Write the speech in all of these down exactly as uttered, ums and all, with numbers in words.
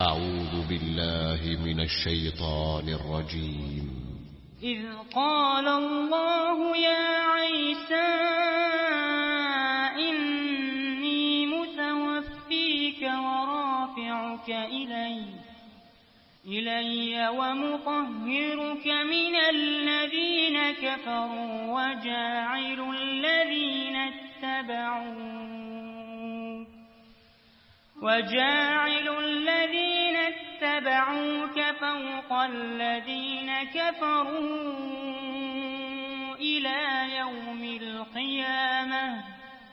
أعوذ بالله من الشيطان الرجيم. إذ قال الله يا عيسى إني متوفيك ورافعك إلي إلي ومطهرك من الذين كفروا وجاعل الذين اتبعوك وجاعل الذين اتبعوك فوق الذين كفروا إلى يوم القيامة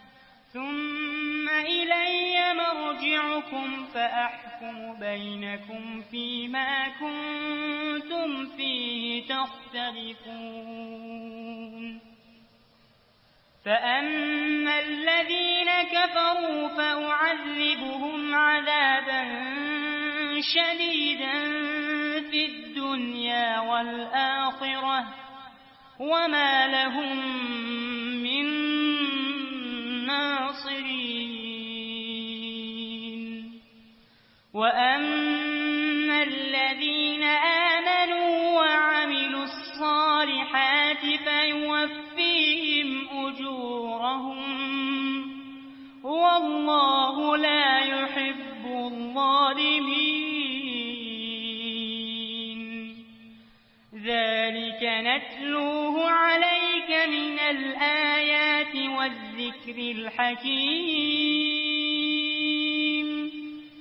ثم إلي مرجعكم فأحكم بينكم فيما كنتم فيه تختلفون. فأما الذين كفروا فأعذبهم عذابا شديدا في الدنيا والآخرة وما لهم من ناصرين. وأما الذين آمنوا وعملوا الصالحات فيوفيهم أجورهم والله لا يحب الظالمين. ذلك نتلوه عليك من الآيات والذكر الحكيم.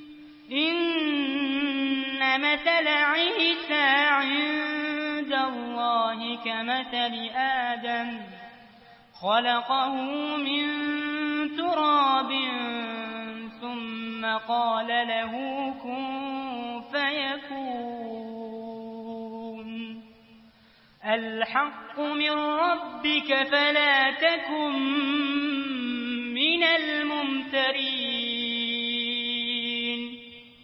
إن مثل عيسى عند الله كمثل آدم خلقه من تراب ثم قال له كن فيكون. الحق من ربك فلا تكن من الممترين.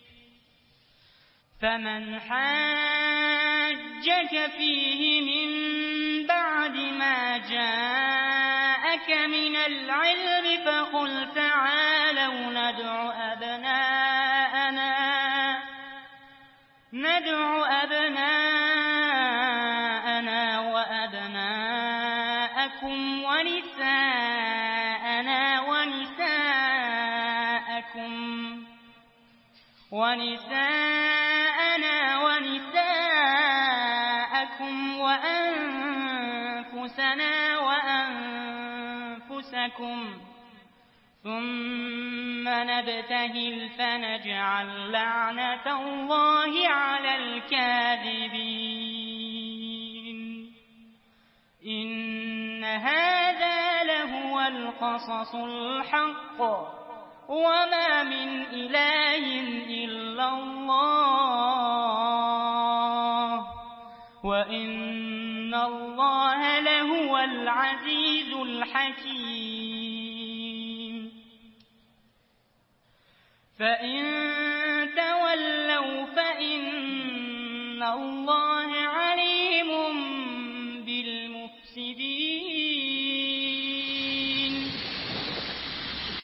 فمن حاجك فيه من بعد ما جاءك من العلم فقل تعالوا ندع أبناءنا ندع أبناءنا وأبناءكم ونساءنا ونساءكم ونساءنا ونساءكم وأنفسنا وأنفسكم ثم نبتهل فنجعل لعنة الله على الكاذبين. إن هذا لهو القصص الحق وما من إله إلا الله وإن الله لهو العزيز الحكيم. فإن تولوا فإن الله